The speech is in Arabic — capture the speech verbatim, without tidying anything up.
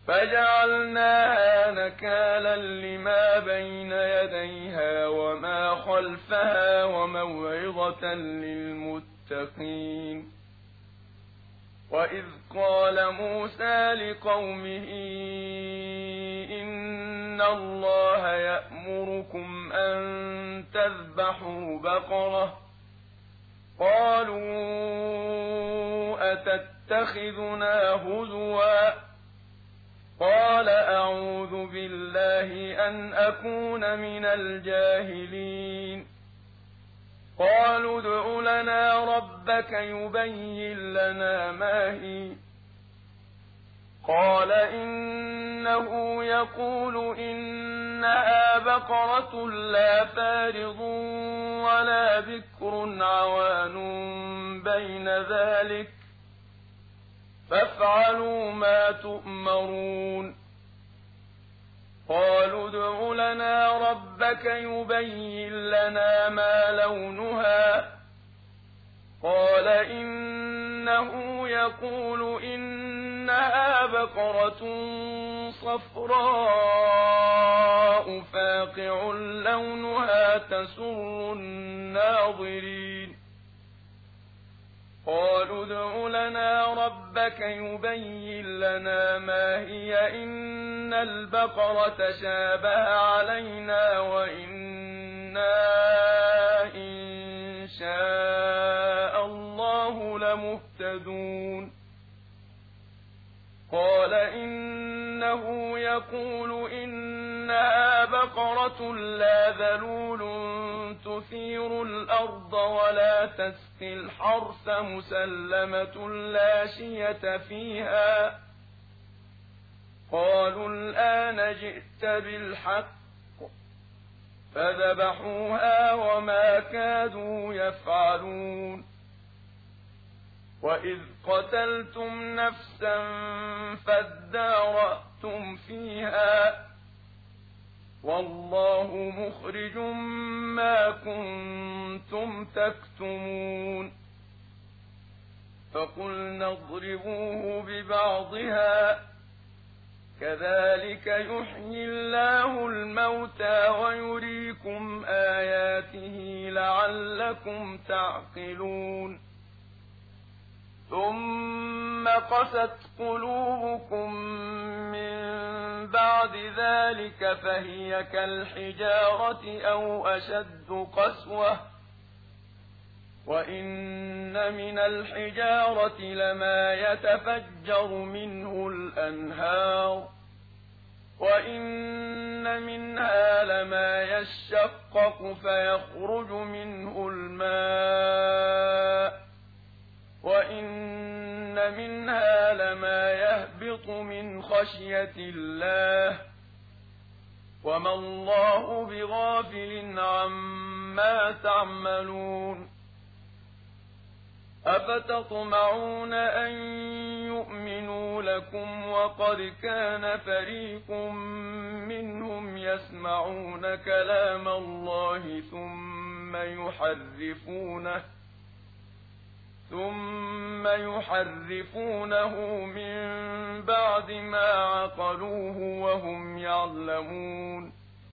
فجعلناها نكالا لما بين يديها وما خلفها وموعظة للمتقين. وإذ قال موسى لقومه إن الله يأمركم أن تذبحوا بقرة قالوا أتتخذنا هزوا قال أعوذ بالله أن أكون من الجاهلين. قالوا ادع لنا ربك يبين لنا ما هي قال إنه يقول إنها بقرة لا فارض ولا بكر عوان بين ذلك فافعلوا ما تؤمرون. قالوا ادع لنا ربك يبين لنا ما لونها قال إنه يقول إنها بقرة صفراء فاقع لونها تسر الناظرين. قالوا ادع لنا ربك يبين لنا ما هي إن البقرة شابه علينا وإنا إن شاء الله لمهتدون. قال إنه يقول إنها بقرة لا ذلول تثير الأرض ولا تسقي الحرث مسلمة لا شية فيها. قالوا الآن جئت بالحق فذبحوها وما كادوا يفعلون. وإذ قتلتم نفسا فادارأتم فيها والله مخرج ما كنتم تكتمون. فقلنا اضربوه ببعضها كذلك يحيي الله الموتى ويريكم آياته لعلكم تعقلون. ثم قست قلوبكم من بعد ذلك فهي كالحجارة أو أشد قسوة وإن من الحجارة لما يتفجر منه الأنهار وإن منها لما يشقق فيخرج منه الماء وإن منها لما يهبط من خشية الله وما الله بغافل عما تعملون. أفتطمعون أن يؤمنوا لكم وقد كان فريق منهم يسمعون كلام الله ثم يحرفونه ثم يحرفونه من بعد ما عقلوه وهم يعلمون.